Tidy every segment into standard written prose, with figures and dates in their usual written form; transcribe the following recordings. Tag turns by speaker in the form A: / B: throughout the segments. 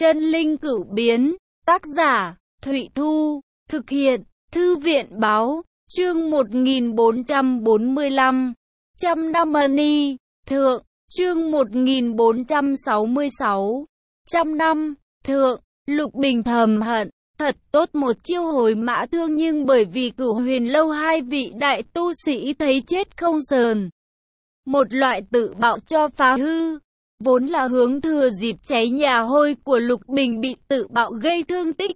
A: Chân linh cửu biến, tác giả, Thụy Thu, thực hiện, Thư viện báo, chương 1445, trăm năm ni, thượng, chương 1466, trăm năm, thượng, Lục Bình thầm hận, thật tốt một chiêu hồi mã thương nhưng bởi vì Cửu Huyền Lâu hai vị đại tu sĩ thấy chết không sờn. Một loại tự bạo cho phá hư. Vốn là hướng thừa dịp cháy nhà hôi của Lục Bình bị tự bạo gây thương tích.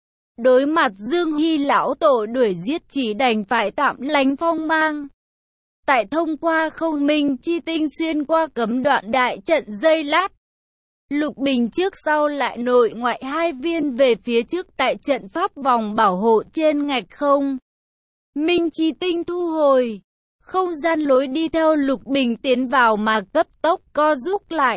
A: Đối mặt Dương Hy lão tổ đuổi giết chỉ đành phải tạm lánh phong mang. Tại thông qua không minh chi tinh xuyên qua cấm đoạn đại trận dây lát. Lục Bình trước sau lại nội ngoại hai viên về phía trước tại trận pháp vòng bảo hộ trên ngạch không. Minh chi tinh thu hồi. Không gian lối đi theo Lục Bình tiến vào mà cấp tốc co rút lại.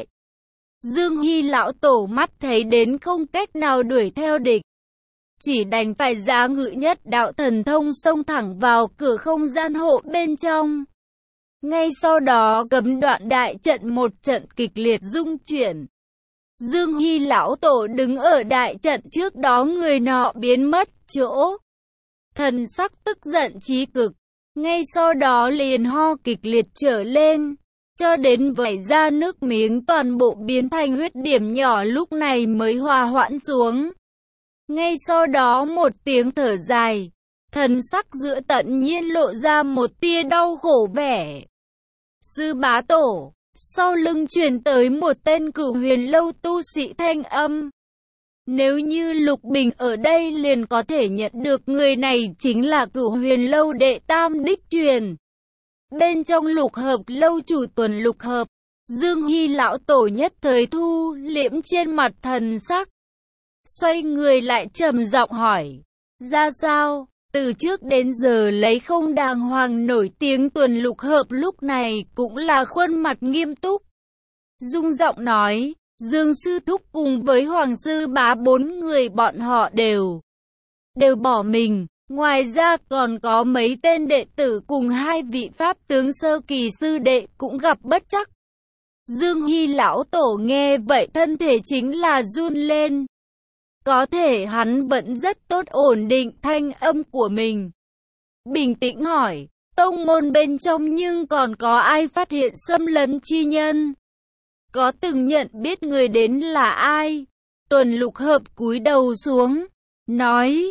A: Dương Hy lão tổ mắt thấy đến không cách nào đuổi theo địch. Chỉ đành phải giá ngự nhất đạo thần thông xông thẳng vào cửa không gian hộ bên trong. Ngay sau đó cấm đoạn đại trận một trận kịch liệt rung chuyển. Dương Hy lão tổ đứng ở đại trận trước đó người nọ biến mất chỗ. Thần sắc tức giận chí cực. Ngay sau đó liền ho kịch liệt trở lên, cho đến vẩy ra nước miếng toàn bộ biến thành huyết điểm nhỏ lúc này mới hòa hoãn xuống. Ngay sau đó một tiếng thở dài, thần sắc giữa tận nhiên lộ ra một tia đau khổ vẻ. Sư bá tổ, sau lưng truyền tới một tên Cửu Huyền Lâu tu sĩ thanh âm. Nếu như Lục Bình ở đây liền có thể nhận được người này chính là Cửu Huyền Lâu đệ tam đích truyền. Bên trong Lục Hợp lâu chủ Tuần Lục Hợp, Dương Hy lão tổ nhất thời thu liễm trên mặt thần sắc. Xoay người lại trầm giọng hỏi, ra sao? Từ trước đến giờ lấy không đàng hoàng nổi tiếng Tuần Lục Hợp lúc này cũng là khuôn mặt nghiêm túc. Rung giọng nói, Dương sư thúc cùng với Hoàng sư bá bốn người bọn họ đều bỏ mình. Ngoài ra còn có mấy tên đệ tử cùng hai vị pháp tướng sơ kỳ sư đệ cũng gặp bất trắc. Dương Hy lão tổ nghe vậy thân thể chính là run lên. Có thể hắn vẫn rất tốt ổn định thanh âm của mình. Bình tĩnh hỏi, tông môn bên trong nhưng còn có ai phát hiện xâm lấn chi nhân? Có từng nhận biết người đến là ai? Tuần Lục Hợp cúi đầu xuống, nói,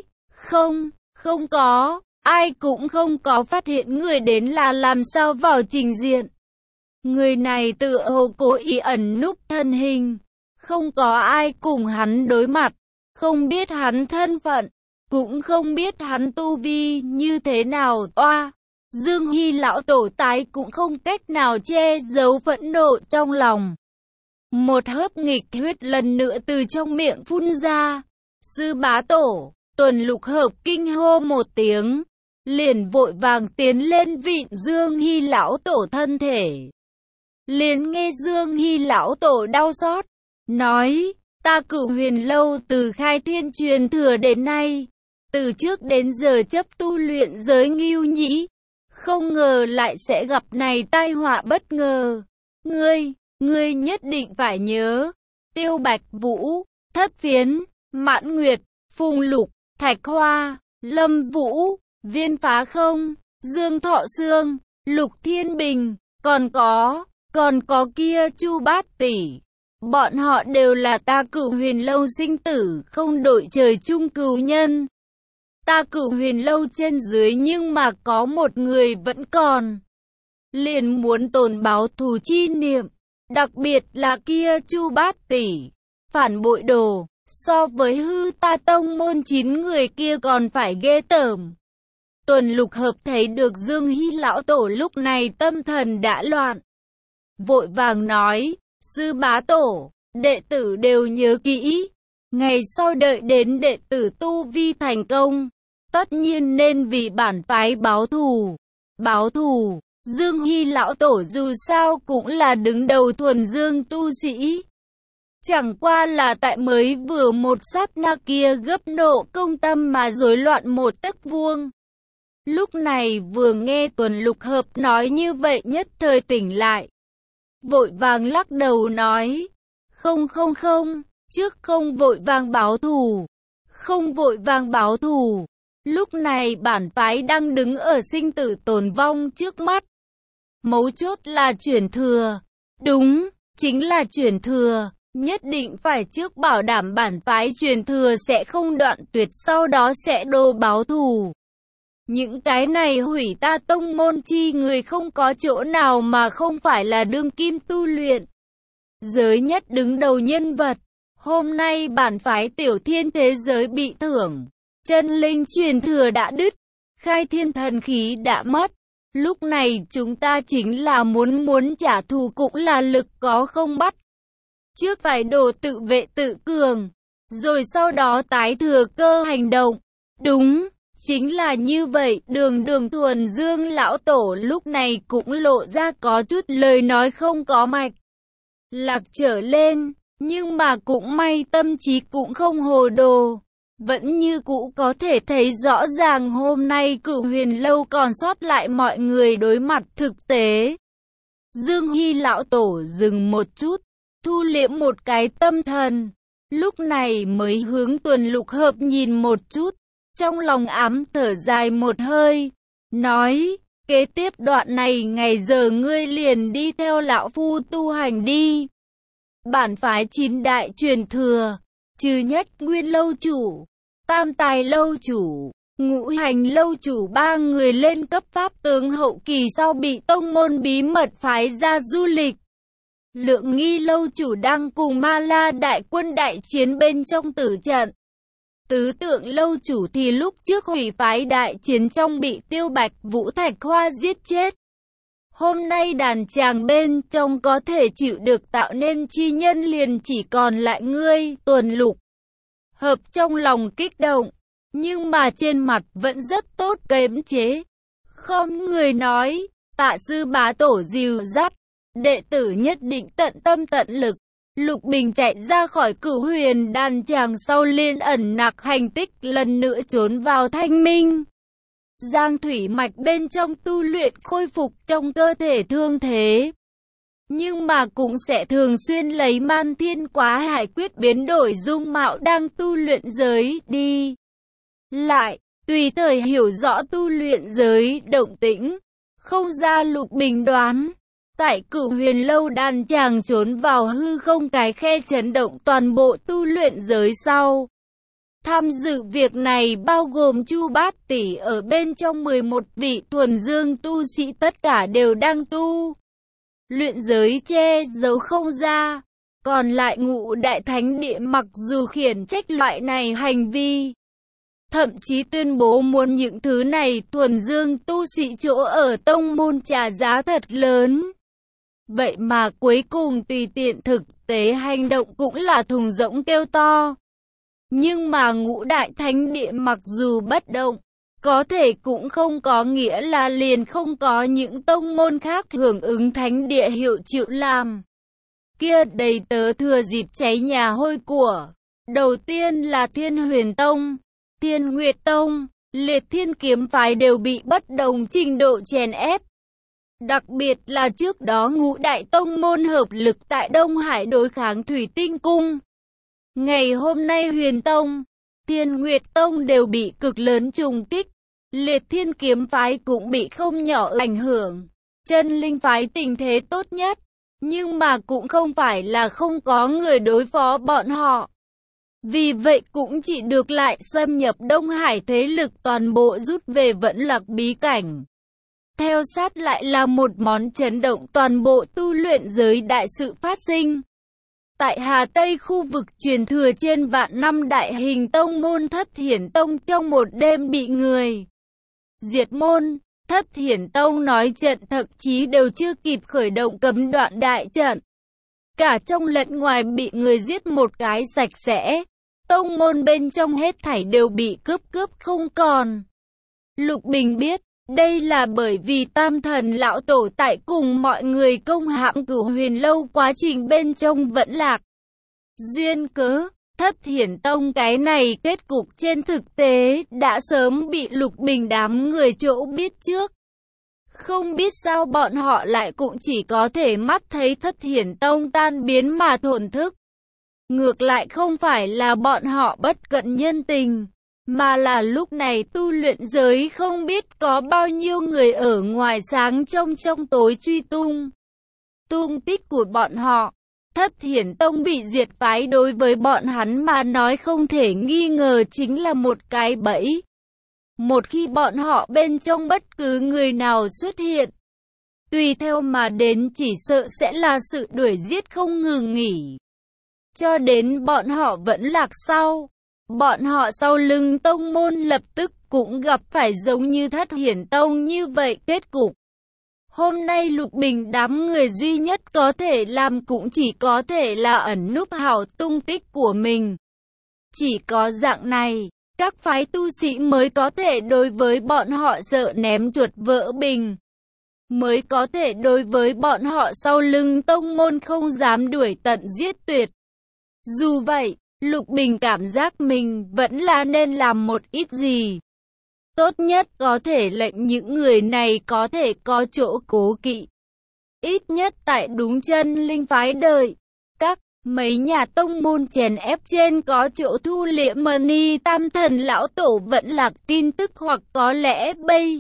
A: không có, ai cũng không có phát hiện người đến là làm sao vào trình diện. Người này tự hồ cố ý ẩn núp thân hình, không có ai cùng hắn đối mặt, không biết hắn thân phận, cũng không biết hắn tu vi như thế nào. Oa, Dương Hy lão tổ tái cũng không cách nào che giấu phẫn nộ trong lòng. Một hớp nghịch huyết lần nữa từ trong miệng phun ra. Sư bá tổ, Tuần Lục Hợp kinh hô một tiếng, liền vội vàng tiến lên vịn Dương Hy lão tổ thân thể. Liền nghe Dương Hy lão tổ đau xót, nói, ta Cửu Huyền Lâu từ khai thiên truyền thừa đến nay, từ trước đến giờ chấp tu luyện giới ngưu nhĩ, không ngờ lại sẽ gặp này tai họa bất ngờ. Ngươi nhất định phải nhớ, Tiêu Bạch Vũ, Thất Phiến, Mãn Nguyệt, Phùng Lục, Thạch Hoa, Lâm Vũ, Viên Phá Không, Dương Thọ Sương, Lục Thiên Bình, còn có kia Chu Bát Tỷ. Bọn họ đều là ta Cửu Huyền Lâu sinh tử không đội trời chung cừu nhân. Ta Cửu Huyền Lâu trên dưới nhưng mà có một người vẫn còn. Liền muốn tồn báo thù chi niệm. Đặc biệt là kia Chu Bát Tỷ, phản bội đồ, so với hư ta tông môn 9 người kia còn phải ghê tởm. Tuần Lục Hợp thấy được Dương Hy lão tổ lúc này tâm thần đã loạn. Vội vàng nói, sư bá tổ, đệ tử đều nhớ kỹ. Ngày sau đợi đến đệ tử tu vi thành công, tất nhiên nên vì bản phái báo thù. Dương Hy lão tổ dù sao cũng là đứng đầu thuần dương tu sĩ. Chẳng qua là tại mới vừa một sát na kia gấp nộ công tâm mà rối loạn một tấc vuông. Lúc này vừa nghe Tuần Lục Hợp nói như vậy nhất thời tỉnh lại. Vội vàng lắc đầu nói, không, trước không vội vàng báo thù. Không vội vàng báo thù. Lúc này bản phái đang đứng ở sinh tử tồn vong trước mắt. Mấu chốt là chuyển thừa. Đúng, chính là chuyển thừa. Nhất định phải trước bảo đảm bản phái truyền thừa sẽ không đoạn tuyệt, sau đó sẽ đô báo thù. Những cái này hủy ta tông môn chi người không có chỗ nào mà không phải là đương kim tu luyện. Giới nhất đứng đầu nhân vật. Hôm nay bản phái tiểu thiên thế giới bị thưởng. Chân linh truyền thừa đã đứt. Khai thiên thần khí đã mất. Lúc này chúng ta chính là muốn trả thù cũng là lực có không bắt. Trước phải đồ tự vệ tự cường. Rồi sau đó tái thừa cơ hành động. Đúng. Chính là như vậy, đường thuần dương lão tổ lúc này cũng lộ ra có chút lời nói không có mạch. Lạc trở lên, nhưng mà cũng may tâm trí cũng không hồ đồ. Vẫn như cũ có thể thấy rõ ràng hôm nay Cửu Huyền Lâu còn sót lại mọi người đối mặt thực tế. Dương Hy lão tổ dừng một chút, thu liễm một cái tâm thần. Lúc này mới hướng Tuần Lục Hợp nhìn một chút. Trong lòng ám thở dài một hơi, nói, kế tiếp đoạn này ngày giờ ngươi liền đi theo lão phu tu hành đi. Bản phái 9 đại truyền thừa, trừ Nhất Nguyên lâu chủ, Tam Tài lâu chủ, Ngũ Hành lâu chủ 3 người lên cấp pháp tướng hậu kỳ sau bị tông môn bí mật phái ra du lịch. Lượng Nghi lâu chủ đang cùng Ma La đại quân đại chiến bên trong tử trận. Tứ Tượng lâu chủ thì lúc trước hủy phái đại chiến trong bị Tiêu Bạch Vũ Thạch Hoa giết chết. Hôm nay đàn chàng bên trong có thể chịu được tạo nên chi nhân liền chỉ còn lại ngươi, Tuần Lục Hợp trong lòng kích động, nhưng mà trên mặt vẫn rất tốt kiềm chế. Không người nói, Tạ sư bá tổ dìu dắt, đệ tử nhất định tận tâm tận lực. Lục Bình chạy ra khỏi Cửu Huyền đàn chàng sau liên ẩn nặc hành tích lần nữa trốn vào Thanh Minh. Giang thủy mạch bên trong tu luyện khôi phục trong cơ thể thương thế. Nhưng mà cũng sẽ thường xuyên lấy Man Thiên Quá Hải quyết biến đổi dung mạo đang tu luyện giới đi. Lại, tùy thời hiểu rõ tu luyện giới động tĩnh. Không ra Lục Bình đoán. Tại Cửu Huyền lâu đàn chàng trốn vào hư không cái khe chấn động toàn bộ tu luyện giới sau. Tham dự việc này bao gồm Chu Bát Tỷ ở bên trong 11 vị thuần dương tu sĩ tất cả đều đang tu luyện giới che giấu không ra. Còn lại Ngũ Đại Thánh Địa mặc dù khiển trách loại này hành vi, thậm chí tuyên bố muốn những thứ này thuần dương tu sĩ chỗ ở tông môn trả giá thật lớn. Vậy mà cuối cùng tùy tiện thực tế hành động cũng là thùng rỗng kêu to. Nhưng mà Ngũ Đại Thánh Địa mặc dù bất động, có thể cũng không có nghĩa là liền không có những tông môn khác hưởng ứng Thánh Địa hiệu chịu làm. Kia đầy tớ thừa dịp cháy nhà hôi của. Đầu tiên là Thiên Huyền Tông, Thiên Nguyệt Tông, Liệt Thiên Kiếm Phái đều bị bất đồng trình độ chèn ép. Đặc biệt là trước đó Ngũ Đại Tông môn hợp lực tại Đông Hải đối kháng Thủy Tinh Cung. Ngày hôm nay Huyền Tông, Thiên Nguyệt Tông đều bị cực lớn trùng kích. Liệt Thiên Kiếm Phái cũng bị không nhỏ ảnh hưởng. Chân Linh Phái tình thế tốt nhất, nhưng mà cũng không phải là không có người đối phó bọn họ. Vì vậy cũng chỉ được lại xâm nhập Đông Hải, thế lực toàn bộ rút về Vẫn Lạc bí cảnh. Theo sát lại là một món chấn động toàn bộ tu luyện giới đại sự phát sinh. Tại Hà Tây khu vực truyền thừa trên vạn năm đại hình tông môn Thất Hiển Tông trong một đêm bị người diệt môn. Thất Hiển Tông nói trận thậm chí đều chưa kịp khởi động cấm đoạn đại trận. Cả trong lẫn ngoài bị người giết một cái sạch sẽ. Tông môn bên trong hết thảy đều bị cướp không còn. Lục Bình biết, đây là bởi vì Tam Thần lão tổ tại cùng mọi người công hãm Cửu Huyền lâu quá trình bên trong vẫn lạc. Duyên cớ, Thất Hiển Tông cái này kết cục trên thực tế đã sớm bị Lục Bình đám người chỗ biết trước. Không biết sao bọn họ lại cũng chỉ có thể mắt thấy Thất Hiển Tông tan biến mà thổn thức. Ngược lại không phải là bọn họ bất cận nhân tình, mà là lúc này tu luyện giới không biết có bao nhiêu người ở ngoài sáng trong tối truy tung tích của bọn họ. Thất Hiển Tông bị diệt phái đối với bọn hắn mà nói không thể nghi ngờ chính là một cái bẫy. Một khi bọn họ bên trong bất cứ người nào xuất hiện, tùy theo mà đến chỉ sợ sẽ là sự đuổi giết không ngừng nghỉ. Cho đến bọn họ vẫn lạc sau, bọn họ sau lưng tông môn lập tức cũng gặp phải giống như Thất Hiển Tông như vậy kết cục. Hôm nay Lục Bình đám người duy nhất có thể làm cũng chỉ có thể là ẩn núp hảo tung tích của mình. Chỉ có dạng này, các phái tu sĩ mới có thể đối với bọn họ sợ ném chuột vỡ bình. Mới có thể đối với bọn họ sau lưng tông môn không dám đuổi tận giết tuyệt. Dù vậy, Lục Bình cảm giác mình vẫn là nên làm một ít gì. Tốt nhất có thể lệnh những người này có thể có chỗ cố kỵ. Ít nhất tại đúng chân linh phái đời. Mấy nhà tông môn chèn ép trên có chỗ thu liễm mani tam thần lão tổ vẫn lạc tin tức hoặc có lẽ bây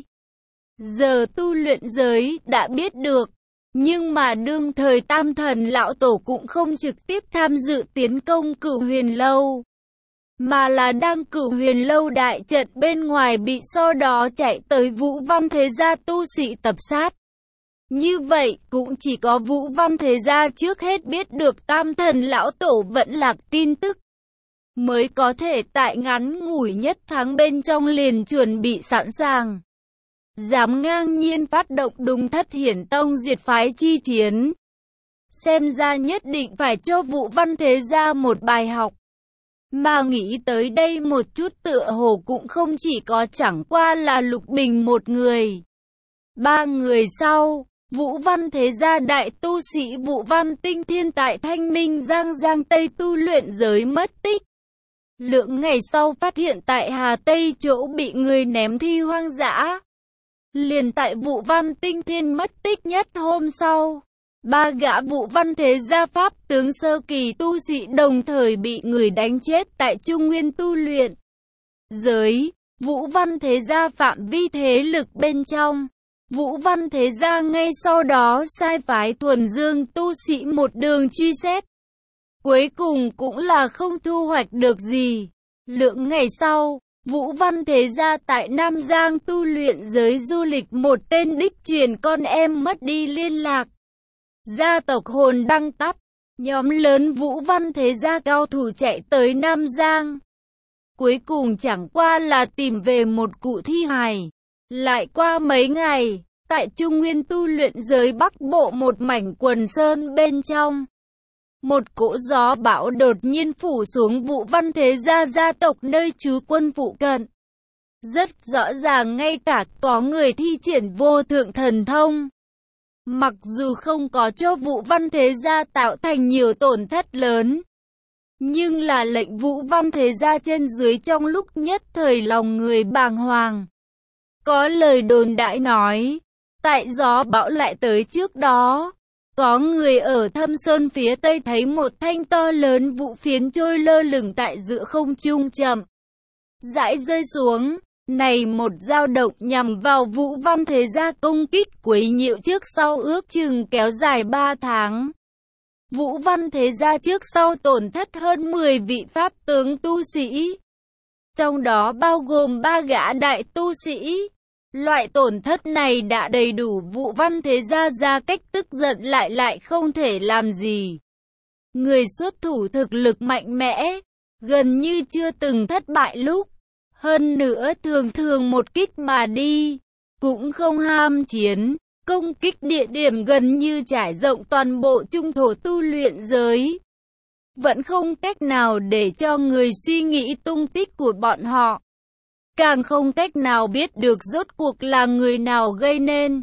A: giờ tu luyện giới đã biết được. Nhưng mà đương thời tam thần lão tổ cũng không trực tiếp tham dự tiến công Cửu Huyền Lâu, mà là đang Cửu Huyền Lâu đại trận bên ngoài bị sau đó chạy tới Vũ Văn Thế Gia tu sĩ tập sát. Như vậy cũng chỉ có Vũ Văn Thế Gia trước hết biết được tam thần lão tổ vẫn lạc tin tức, mới có thể tại ngắn ngủi nhất tháng bên trong liền chuẩn bị sẵn sàng. Dám ngang nhiên phát động đúng Thất Hiển Tông diệt phái chi chiến. Xem ra nhất định phải cho Vũ Văn Thế Gia một bài học. Mà nghĩ tới đây một chút tựa hồ cũng không chỉ có chẳng qua là Lục Bình một người. 3 người sau, Vũ Văn Thế Gia đại tu sĩ Vũ Văn Tinh Thiên tại Thanh Minh Giang Tây tu luyện giới mất tích. Lượng ngày sau phát hiện tại Hà Tây chỗ bị người ném thi hoang dã. Liền tại Vũ Văn Tinh Thiên mất tích nhất hôm sau, 3 gã Vũ Văn Thế Gia pháp tướng sơ kỳ tu sĩ đồng thời bị người đánh chết tại Trung Nguyên tu luyện giới. Vũ Văn Thế Gia phạm vi thế lực bên trong, Vũ Văn Thế Gia ngay sau đó sai phái Thuần Dương tu sĩ một đường truy xét. Cuối cùng cũng là không thu hoạch được gì. Lượng ngày sau, Vũ Văn Thế Gia tại Nam Giang tu luyện giới du lịch một tên đích truyền con em mất đi liên lạc. Gia tộc hồn đăng tắt, nhóm lớn Vũ Văn Thế Gia cao thủ chạy tới Nam Giang. Cuối cùng chẳng qua là tìm về một cụ thi hài. Lại qua mấy ngày, tại Trung Nguyên tu luyện giới Bắc Bộ một mảnh quần sơn bên trong, một cỗ gió bão đột nhiên phủ xuống Vũ Văn Thế Gia gia tộc nơi trú quân phụ cận. Rất rõ ràng ngay cả có người thi triển vô thượng thần thông. Mặc dù không có cho Vũ Văn Thế Gia tạo thành nhiều tổn thất lớn, nhưng là lệnh Vũ Văn Thế Gia trên dưới trong lúc nhất thời lòng người bàng hoàng. Có lời đồn đại nói, tại gió bão lại tới trước đó, có người ở Thâm Sơn phía Tây thấy một thanh to lớn vũ phiến trôi lơ lửng tại giữa không trung chậm rãi rơi xuống. Này một dao động nhằm vào Vũ Văn Thế Gia công kích quấy nhiễu trước sau ước chừng kéo dài 3 tháng. Vũ Văn Thế Gia trước sau tổn thất hơn 10 vị pháp tướng tu sĩ, trong đó bao gồm 3 gã đại tu sĩ. Loại tổn thất này đã đầy đủ Vũ Văn Thế Gia ra cách tức giận lại không thể làm gì. Người xuất thủ thực lực mạnh mẽ, gần như chưa từng thất bại lúc. Hơn nữa thường một kích mà đi, cũng không ham chiến, công kích địa điểm gần như trải rộng toàn bộ trung thổ tu luyện giới. Vẫn không cách nào để cho người suy nghĩ tung tích của bọn họ. Càng không cách nào biết được rốt cuộc là người nào gây nên.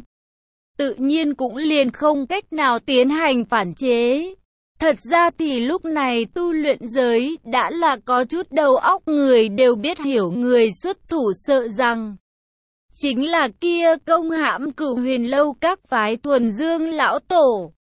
A: Tự nhiên cũng liền không cách nào tiến hành phản chế. Thật ra thì lúc này tu luyện giới đã là có chút đầu óc người đều biết hiểu người xuất thủ sợ rằng chính là kia công hãm Cửu Huyền Lâu các phái Thuần Dương lão tổ.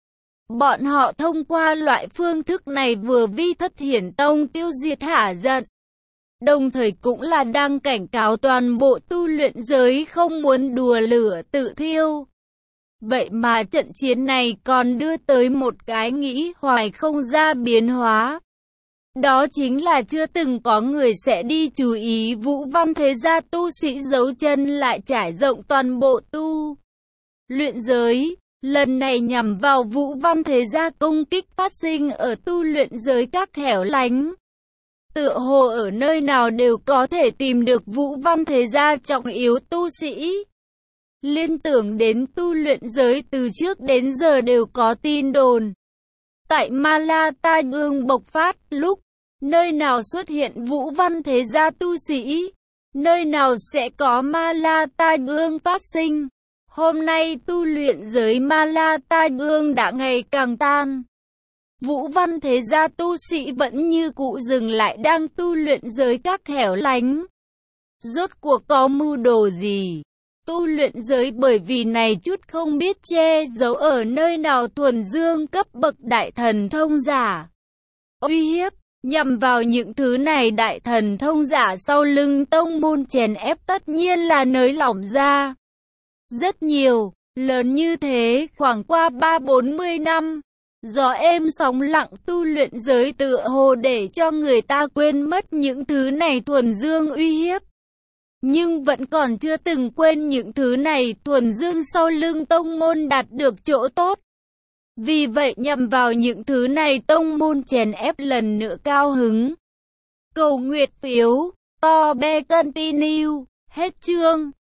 A: Bọn họ thông qua loại phương thức này vừa vi Thất Hiển Tông tiêu diệt hả giận, đồng thời cũng là đang cảnh cáo toàn bộ tu luyện giới không muốn đùa lửa tự thiêu. Vậy mà trận chiến này còn đưa tới một cái nghĩ hoài không ra biến hóa. Đó chính là chưa từng có người sẽ đi chú ý Vũ Văn thế gia tu sĩ giấu chân lại trải rộng toàn bộ tu luyện giới. Lần này nhằm vào Vũ Văn thế gia công kích phát sinh ở tu luyện giới các hẻo lánh. Tựa hồ ở nơi nào đều có thể tìm được Vũ Văn thế gia trọng yếu tu sĩ. Liên tưởng đến tu luyện giới từ trước đến giờ đều có tin đồn. Tại Ma La tai ương bộc phát lúc, nơi nào xuất hiện Vũ Văn thế gia tu sĩ, nơi nào sẽ có Ma La tai ương phát sinh. Hôm nay tu luyện giới Ma La tai ương đã ngày càng tan. Vũ Văn thế gia tu sĩ vẫn như cũ dừng lại đang tu luyện giới các hẻo lánh. Rốt cuộc có mưu đồ gì? Tu luyện giới bởi vì này chút không biết che giấu ở nơi nào thuần dương cấp bậc đại thần thông giả. Uy hiếp, nhằm vào những thứ này đại thần thông giả sau lưng tông môn chèn ép tất nhiên là nới lỏng ra. Rất nhiều, lớn như thế khoảng qua 30-40 năm. Gió êm sóng lặng tu luyện giới tựa hồ để cho người ta quên mất những thứ này thuần dương uy hiếp. Nhưng vẫn còn chưa từng quên những thứ này thuần dương sau lưng tông môn đạt được chỗ tốt. Vì vậy nhằm vào những thứ này tông môn chèn ép lần nữa cao hứng. Cầu nguyệt phiếu, to be continue, hết chương.